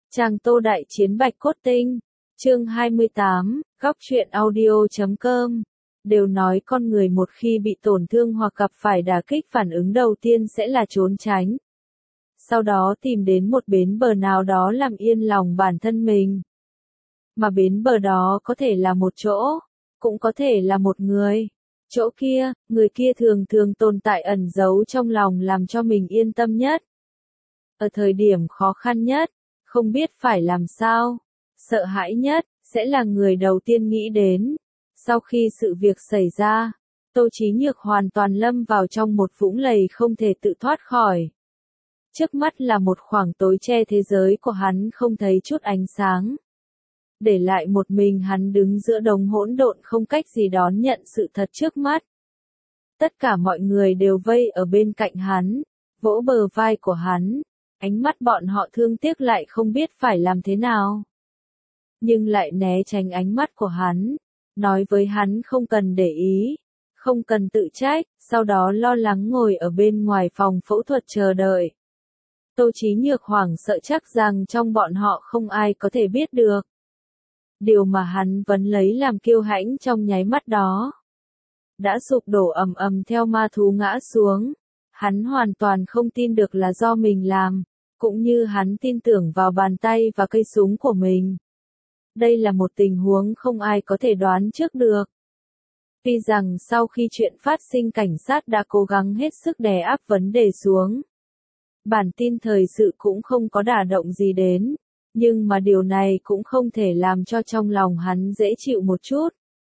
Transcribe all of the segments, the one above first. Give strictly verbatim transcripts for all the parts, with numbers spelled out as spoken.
Trang Tô Đại Chiến Bạch Cốt Tinh, chương hai mươi tám, góc truyện audio chấm com. Đều nói con người một khi bị tổn thương hoặc gặp phải đả kích phản ứng đầu tiên sẽ là trốn tránh. Sau đó tìm đến một bến bờ nào đó làm yên lòng bản thân mình. Mà bến bờ đó có thể là một chỗ, cũng có thể là một người. Chỗ kia, người kia thường thường tồn tại ẩn giấu trong lòng làm cho mình yên tâm nhất. Ở thời điểm khó khăn nhất, không biết phải làm sao, sợ hãi nhất, sẽ là người đầu tiên nghĩ đến. Sau khi sự việc xảy ra, Tô Chí Nhược hoàn toàn lâm vào trong một vũng lầy không thể tự thoát khỏi. Trước mắt là một khoảng tối che thế giới của hắn không thấy chút ánh sáng. Để lại một mình hắn đứng giữa đống hỗn độn không cách gì đón nhận sự thật trước mắt. Tất cả mọi người đều vây ở bên cạnh hắn, vỗ bờ vai của hắn, ánh mắt bọn họ thương tiếc lại không biết phải làm thế nào. Nhưng lại né tránh ánh mắt của hắn, nói với hắn không cần để ý, không cần tự trách, sau đó lo lắng ngồi ở bên ngoài phòng phẫu thuật chờ đợi. Tô Chí Nhược hoảng sợ chắc rằng trong bọn họ không ai có thể biết được. Điều mà hắn vẫn lấy làm kiêu hãnh trong nháy mắt đó đã sụp đổ ầm ầm theo ma thú ngã xuống. Hắn hoàn toàn không tin được là do mình làm, cũng như hắn tin tưởng vào bàn tay và cây súng của mình. Đây là một tình huống không ai có thể đoán trước được. Tuy rằng sau khi chuyện phát sinh cảnh sát đã cố gắng hết sức đè áp vấn đề xuống. Bản tin thời sự cũng không có đả động gì đến, nhưng mà điều này cũng không thể làm cho trong lòng hắn dễ chịu một chút.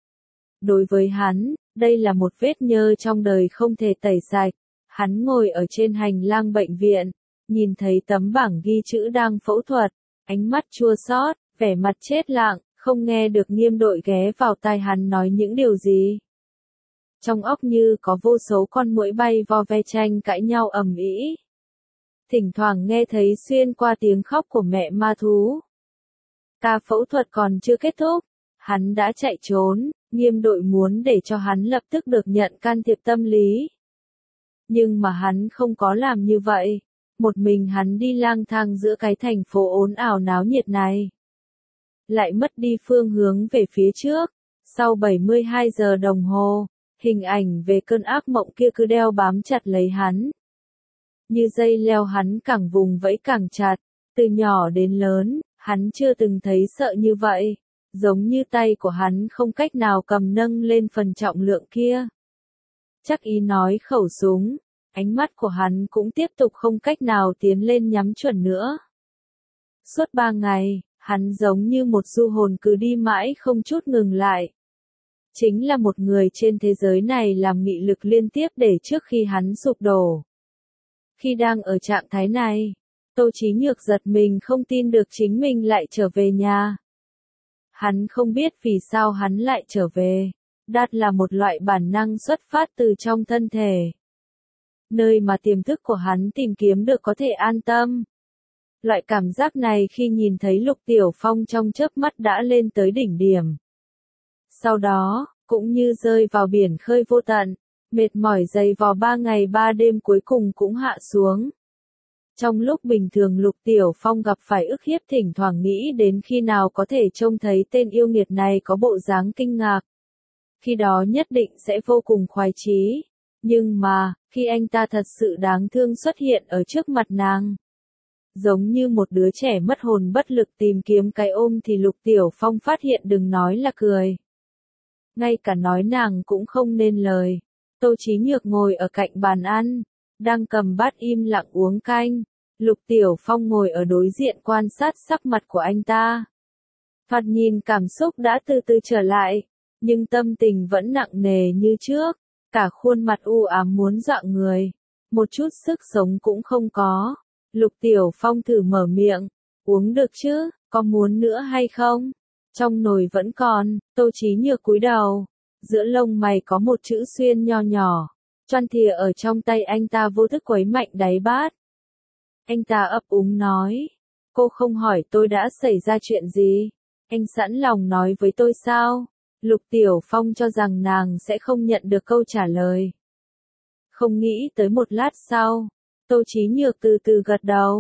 Đối với hắn, đây là một vết nhơ trong đời không thể tẩy sạch. Hắn ngồi ở trên hành lang bệnh viện, nhìn thấy tấm bảng ghi chữ đang phẫu thuật, ánh mắt chua xót, vẻ mặt chết lặng, không nghe được Nghiêm Đội ghé vào tai hắn nói những điều gì. Trong óc như có vô số con muỗi bay vo ve tranh cãi nhau ầm ĩ. Thỉnh thoảng nghe thấy xuyên qua tiếng khóc của mẹ ma thú. Ca phẫu thuật còn chưa kết thúc, hắn đã chạy trốn, Nghiêm Đội muốn để cho hắn lập tức được nhận can thiệp tâm lý. Nhưng mà hắn không có làm như vậy, một mình hắn đi lang thang giữa cái thành phố ồn ào náo nhiệt này. Lại mất đi phương hướng về phía trước, sau bảy mươi hai giờ đồng hồ, hình ảnh về cơn ác mộng kia cứ đeo bám chặt lấy hắn. Như dây leo hắn càng vùng vẫy càng chặt, từ nhỏ đến lớn, hắn chưa từng thấy sợ như vậy, giống như tay của hắn không cách nào cầm nâng lên phần trọng lượng kia. Chắc ý nói khẩu súng, ánh mắt của hắn cũng tiếp tục không cách nào tiến lên nhắm chuẩn nữa. Suốt ba ngày, hắn giống như một du hồn cứ đi mãi không chút ngừng lại. Chính là một người trên thế giới này làm nghị lực liên tiếp để trước khi hắn sụp đổ. Khi đang ở trạng thái này, Tô Chí Nhược giật mình không tin được chính mình lại trở về nhà. Hắn không biết vì sao hắn lại trở về. Đát là một loại bản năng xuất phát từ trong thân thể. Nơi mà tiềm thức của hắn tìm kiếm được có thể an tâm. Loại cảm giác này khi nhìn thấy Lục Tiểu Phong trong chớp mắt đã lên tới đỉnh điểm. Sau đó, cũng như rơi vào biển khơi vô tận, mệt mỏi dày vò ba ngày ba đêm cuối cùng cũng hạ xuống. Trong lúc bình thường Lục Tiểu Phong gặp phải ức hiếp thỉnh thoảng nghĩ đến khi nào có thể trông thấy tên yêu nghiệt này có bộ dáng kinh ngạc. Khi đó nhất định sẽ vô cùng khoái chí. Nhưng mà, khi anh ta thật sự đáng thương xuất hiện ở trước mặt nàng, giống như một đứa trẻ mất hồn bất lực tìm kiếm cái ôm thì Lục Tiểu Phong phát hiện đừng nói là cười. Ngay cả nói nàng cũng không nên lời. Tô Chí Nhược ngồi ở cạnh bàn ăn, đang cầm bát im lặng uống canh. Lục Tiểu Phong ngồi ở đối diện quan sát sắc mặt của anh ta. Thoạt nhìn cảm xúc đã từ từ trở lại, nhưng tâm tình vẫn nặng nề như trước, cả khuôn mặt u ám muốn dọa người, một chút sức sống cũng không có. Lục Tiểu Phong thử mở miệng, uống được chứ, có muốn nữa hay không? Trong nồi vẫn còn. Tô Chí Nhược cúi đầu, giữa lông mày có một chữ xuyên nho nhỏ, choan thìa ở trong tay anh ta vô thức quấy mạnh đáy bát. Anh ta ấp úng nói, cô không hỏi tôi đã xảy ra chuyện gì, anh sẵn lòng nói với tôi sao? Lục Tiểu Phong cho rằng nàng sẽ không nhận được câu trả lời. Không nghĩ tới một lát sau, Tô Chí Nhược từ từ gật đầu,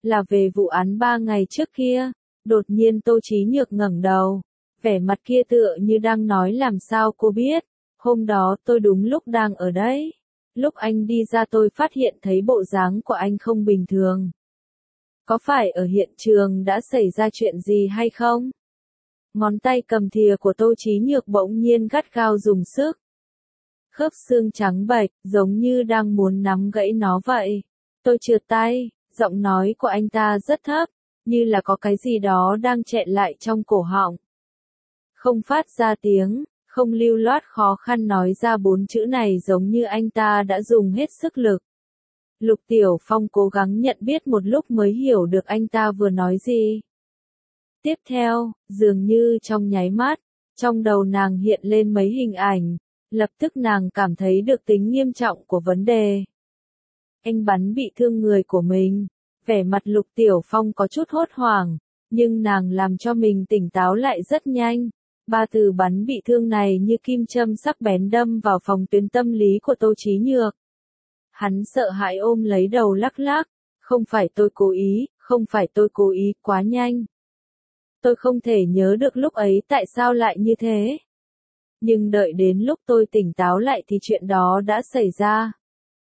Là về vụ án ba ngày trước kia. Đột nhiên Tô Chí Nhược ngẩng đầu. Vẻ mặt kia tựa như đang nói làm sao cô biết. Hôm đó tôi đúng lúc đang ở đấy. Lúc anh đi ra tôi phát hiện thấy bộ dáng của anh không bình thường. Có phải ở hiện trường đã xảy ra chuyện gì hay không? Ngón tay cầm thìa của Tô Chí Nhược bỗng nhiên gắt gao dùng sức. Khớp xương trắng bệch, giống như đang muốn nắm gãy nó vậy. Tôi trượt tay, giọng nói của anh ta rất thấp, như là có cái gì đó đang chẹn lại trong cổ họng. Không phát ra tiếng, không lưu loát khó khăn nói ra bốn chữ này giống như anh ta đã dùng hết sức lực. Lục Tiểu Phong cố gắng nhận biết một lúc mới hiểu được anh ta vừa nói gì. Tiếp theo, dường như trong nháy mắt, trong đầu nàng hiện lên mấy hình ảnh, lập tức nàng cảm thấy được tính nghiêm trọng của vấn đề. Anh bắn bị thương người của mình, vẻ mặt Lục Tiểu Phong có chút hốt hoảng, nhưng nàng làm cho mình tỉnh táo lại rất nhanh. Ba từ bắn bị thương này như kim châm sắc bén đâm vào phòng tuyến tâm lý của Tô Chí Nhược. Hắn sợ hãi ôm lấy đầu lắc lắc, không phải tôi cố ý, không phải tôi cố ý, quá nhanh. Tôi không thể nhớ được lúc ấy tại sao lại như thế. Nhưng đợi đến lúc tôi tỉnh táo lại thì chuyện đó đã xảy ra.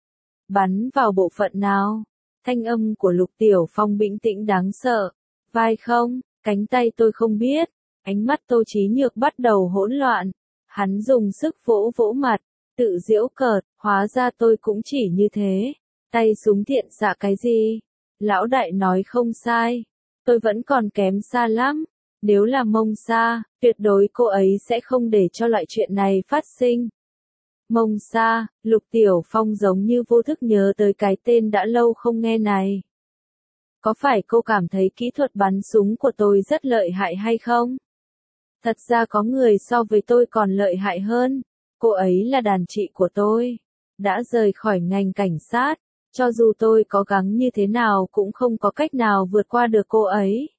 Bắn vào bộ phận nào? Thanh âm của Lục Tiểu Phong bình tĩnh đáng sợ. Vai không, cánh tay tôi không biết. Ánh mắt Tô Chí Nhược bắt đầu hỗn loạn. Hắn dùng sức vỗ vỗ mặt, tự giễu cợt, hóa ra tôi cũng chỉ như thế. Tay súng thiện xạ cái gì? Lão đại nói không sai. Tôi vẫn còn kém xa lắm. Nếu là Mông Sa, tuyệt đối cô ấy sẽ không để cho loại chuyện này phát sinh. Mông Sa, Lục Tiểu Phong giống như vô thức nhớ tới cái tên đã lâu không nghe này. Có phải cô cảm thấy kỹ thuật bắn súng của tôi rất lợi hại hay không? Thật ra có người so với tôi còn lợi hại hơn. Cô ấy là đàn chị của tôi. Đã rời khỏi ngành cảnh sát. Cho dù tôi có gắng như thế nào cũng không có cách nào vượt qua được cô ấy.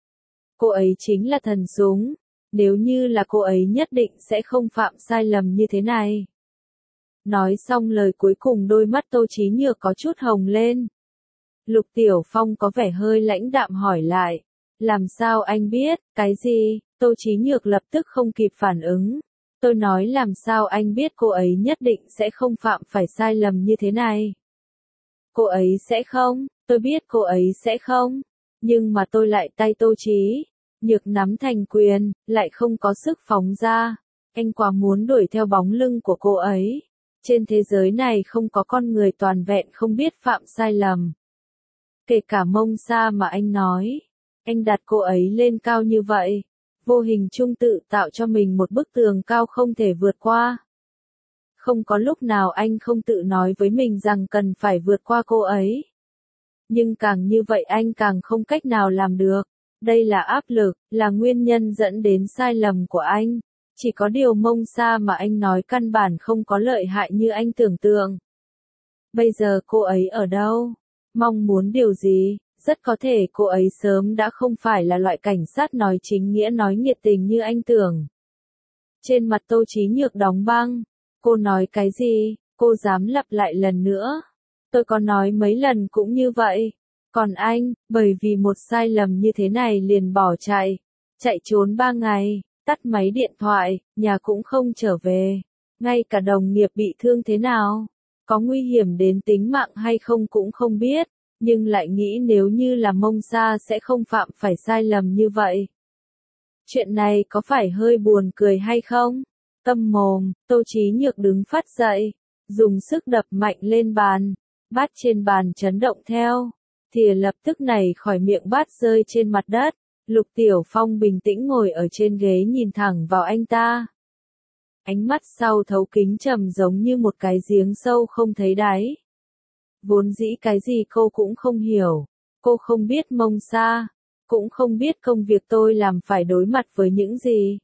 Cô ấy chính là thần súng. Nếu như là cô ấy nhất định sẽ không phạm sai lầm như thế này. Nói xong lời cuối cùng đôi mắt Tô Chí Nhược có chút hồng lên. Lục Tiểu Phong có vẻ hơi lãnh đạm hỏi lại. Làm sao anh biết, cái gì? Tô Chí Nhược lập tức không kịp phản ứng. Tôi nói làm sao anh biết cô ấy nhất định sẽ không phạm phải sai lầm như thế này. Cô ấy sẽ không, tôi biết cô ấy sẽ không. Nhưng mà tôi lại tay Tô Chí Nhược nắm thành quyền, lại không có sức phóng ra. Anh quá muốn đuổi theo bóng lưng của cô ấy. Trên thế giới này không có con người toàn vẹn không biết phạm sai lầm. Kể cả Mông Sa mà anh nói. Anh đặt cô ấy lên cao như vậy. Vô hình chung tự tạo cho mình một bức tường cao không thể vượt qua. Không có lúc nào anh không tự nói với mình rằng cần phải vượt qua cô ấy. Nhưng càng như vậy anh càng không cách nào làm được. Đây là áp lực, là nguyên nhân dẫn đến sai lầm của anh. Chỉ có điều Mông Sa mà anh nói căn bản không có lợi hại như anh tưởng tượng. Bây giờ cô ấy ở đâu? Mong muốn điều gì? Rất có thể cô ấy sớm đã không phải là loại cảnh sát nói chính nghĩa nói nhiệt tình như anh tưởng. Trên mặt Tô Chí Nhược đóng băng. Cô nói cái gì? Cô dám lặp lại lần nữa. Tôi có nói mấy lần cũng như vậy. Còn anh, bởi vì một sai lầm như thế này liền bỏ chạy. Chạy trốn ba ngày, tắt máy điện thoại, nhà cũng không trở về. Ngay cả đồng nghiệp bị thương thế nào, có nguy hiểm đến tính mạng hay không cũng không biết. Nhưng lại nghĩ nếu như là Mông Sa sẽ không phạm phải sai lầm như vậy. Chuyện này có phải hơi buồn cười hay không? Tâm mồm, Tô Chí Nhược đứng phát dậy, dùng sức đập mạnh lên bàn, bát trên bàn chấn động theo, thìa lập tức nảy khỏi miệng bát rơi trên mặt đất. Lục Tiểu Phong bình tĩnh ngồi ở trên ghế nhìn thẳng vào anh ta. Ánh mắt sau thấu kính trầm giống như một cái giếng sâu không thấy đáy. Vốn dĩ cái gì cô cũng không hiểu, cô không biết Mông Sa, cũng không biết công việc tôi làm phải đối mặt với những gì.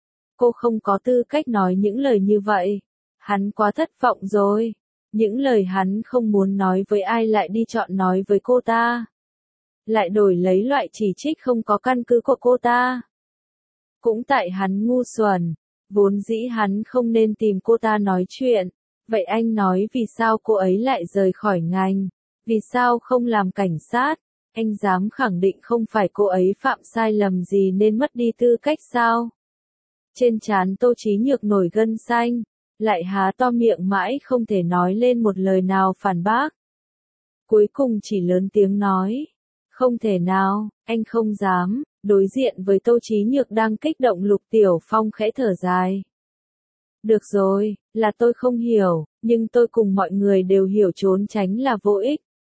Cô không có tư cách nói những lời như vậy, hắn quá thất vọng rồi, những lời hắn không muốn nói với ai lại đi chọn nói với cô ta. Lại đổi lấy loại chỉ trích không có căn cứ của cô ta. Cũng tại hắn ngu xuẩn, vốn dĩ hắn không nên tìm cô ta nói chuyện. Vậy anh nói vì sao cô ấy lại rời khỏi ngành? Vì sao không làm cảnh sát? Anh dám khẳng định không phải cô ấy phạm sai lầm gì nên mất đi tư cách sao? Trên trán Tô Chí Nhược nổi gân xanh, lại há to miệng mãi không thể nói lên một lời nào phản bác. Cuối cùng chỉ lớn tiếng nói, không thể nào, anh không dám. Đối diện với Tô Chí Nhược đang kích động, Lục Tiểu Phong khẽ thở dài. Được rồi, là tôi không hiểu, nhưng tôi cùng mọi người đều hiểu trốn tránh là vô ích.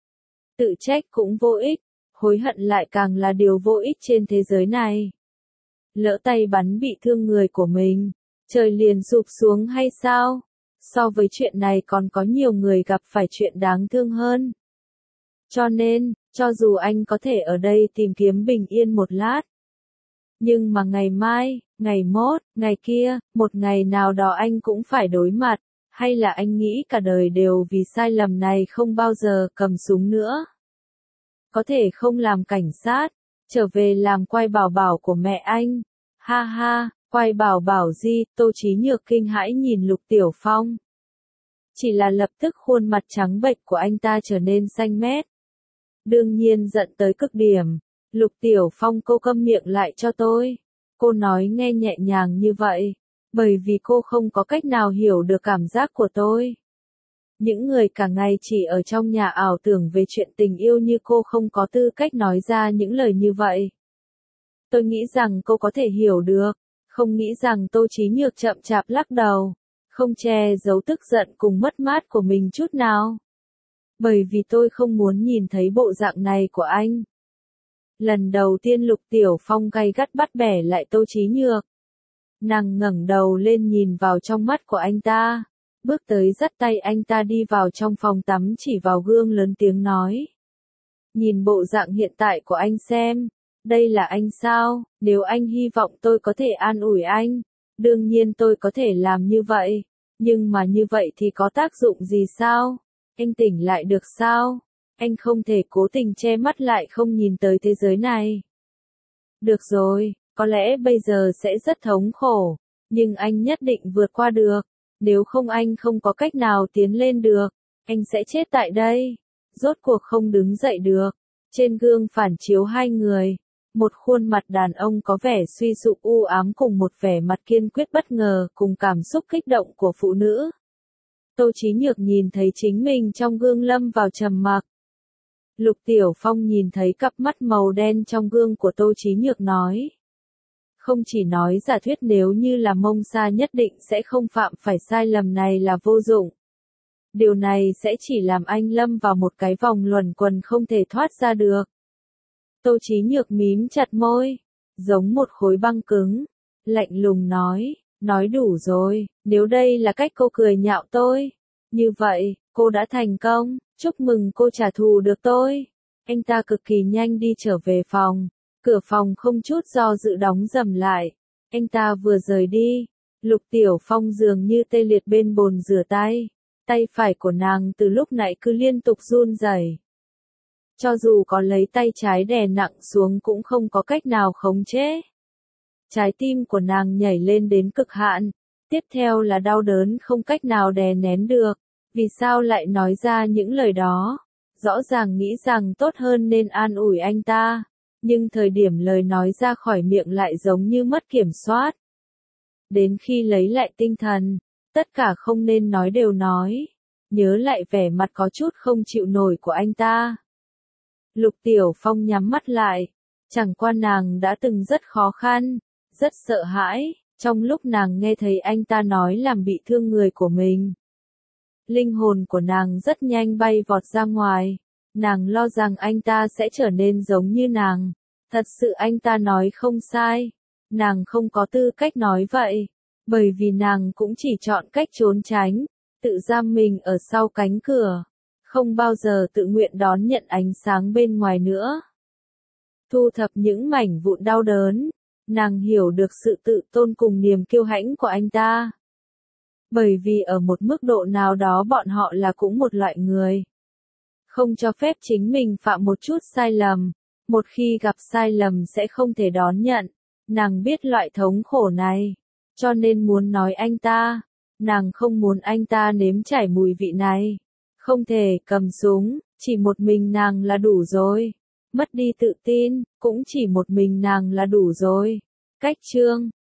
Tự trách cũng vô ích, hối hận lại càng là điều vô ích trên thế giới này. Lỡ tay bắn bị thương người của mình, trời liền sụp xuống hay sao? So với chuyện này còn có nhiều người gặp phải chuyện đáng thương hơn. Cho nên, cho dù anh có thể ở đây tìm kiếm bình yên một lát, nhưng mà ngày mai, ngày mốt, ngày kia, một ngày nào đó anh cũng phải đối mặt, hay là anh nghĩ cả đời đều vì sai lầm này không bao giờ cầm súng nữa? Có thể không làm cảnh sát, trở về làm quay bảo bảo của mẹ anh. Ha ha, quay bảo bảo gì? Tô Chí Nhược kinh hãi nhìn Lục Tiểu Phong. Chỉ là lập tức khuôn mặt trắng bệch của anh ta trở nên xanh mét. Đương nhiên giận tới cực điểm. Lục Tiểu Phong, cô câm miệng lại cho tôi. Cô nói nghe nhẹ nhàng như vậy, bởi vì cô không có cách nào hiểu được cảm giác của tôi. Những người cả ngày chỉ ở trong nhà ảo tưởng về chuyện tình yêu như cô không có tư cách nói ra những lời như vậy. Tôi nghĩ rằng cô có thể hiểu được, không nghĩ rằng Tô Chí Nhược chậm chạp lắc đầu, không che giấu tức giận cùng mất mát của mình chút nào. Bởi vì tôi không muốn nhìn thấy bộ dạng này của anh. Lần đầu tiên Lục Tiểu Phong gay gắt bắt bẻ lại Tô Chí Nhược. Nàng ngẩng đầu lên nhìn vào trong mắt của anh ta, bước tới dắt tay anh ta đi vào trong phòng tắm, chỉ vào gương lớn tiếng nói. Nhìn bộ dạng hiện tại của anh xem, đây là anh sao? Nếu anh hy vọng tôi có thể an ủi anh, đương nhiên tôi có thể làm như vậy, nhưng mà như vậy thì có tác dụng gì sao? Anh tỉnh lại được sao? Anh không thể cố tình che mắt lại không nhìn tới thế giới này. Được rồi, có lẽ bây giờ sẽ rất thống khổ, nhưng anh nhất định vượt qua được. Nếu không anh không có cách nào tiến lên được, anh sẽ chết tại đây. Rốt cuộc không đứng dậy được. Trên gương phản chiếu hai người, một khuôn mặt đàn ông có vẻ suy sụp u ám cùng một vẻ mặt kiên quyết bất ngờ cùng cảm xúc kích động của phụ nữ. Tô Chí Nhược nhìn thấy chính mình trong gương lâm vào trầm mặc. Lục Tiểu Phong nhìn thấy cặp mắt màu đen trong gương của Tô Chí Nhược nói. Không chỉ nói giả thuyết nếu như là Mông Sa nhất định sẽ không phạm phải sai lầm này là vô dụng. Điều này sẽ chỉ làm anh lâm vào một cái vòng luẩn quẩn không thể thoát ra được. Tô Chí Nhược mím chặt môi, giống một khối băng cứng, lạnh lùng nói, nói đủ rồi, nếu đây là cách cô cười nhạo tôi, như vậy, cô đã thành công, chúc mừng cô trả thù được tôi. Anh ta cực kỳ nhanh đi trở về phòng, cửa phòng không chút do dự đóng rầm lại, anh ta vừa rời đi, Lục Tiểu Phong dường như tê liệt bên bồn rửa tay, tay phải của nàng từ lúc nãy cứ liên tục run rẩy. Cho dù có lấy tay trái đè nặng xuống cũng không có cách nào khống chế. Trái tim của nàng nhảy lên đến cực hạn, tiếp theo là đau đớn không cách nào đè nén được. Vì sao lại nói ra những lời đó? Rõ ràng nghĩ rằng tốt hơn nên an ủi anh ta, nhưng thời điểm lời nói ra khỏi miệng lại giống như mất kiểm soát. Đến khi lấy lại tinh thần, tất cả không nên nói đều nói, nhớ lại vẻ mặt có chút không chịu nổi của anh ta. Lục Tiểu Phong nhắm mắt lại, chẳng qua nàng đã từng rất khó khăn, rất sợ hãi, trong lúc nàng nghe thấy anh ta nói làm bị thương người của mình. Linh hồn của nàng rất nhanh bay vọt ra ngoài, nàng lo rằng anh ta sẽ trở nên giống như nàng, thật sự anh ta nói không sai, nàng không có tư cách nói vậy, bởi vì nàng cũng chỉ chọn cách trốn tránh, tự giam mình ở sau cánh cửa, không bao giờ tự nguyện đón nhận ánh sáng bên ngoài nữa. Thu thập những mảnh vụn đau đớn, nàng hiểu được sự tự tôn cùng niềm kiêu hãnh của anh ta. Bởi vì ở một mức độ nào đó bọn họ là cũng một loại người. Không cho phép chính mình phạm một chút sai lầm, một khi gặp sai lầm sẽ không thể đón nhận. Nàng biết loại thống khổ này, cho nên muốn nói anh ta, nàng không muốn anh ta nếm trải mùi vị này. Không thể cầm súng, chỉ một mình nàng là đủ rồi. mất đi tự tin, cũng chỉ một mình nàng là đủ rồi. Cách chương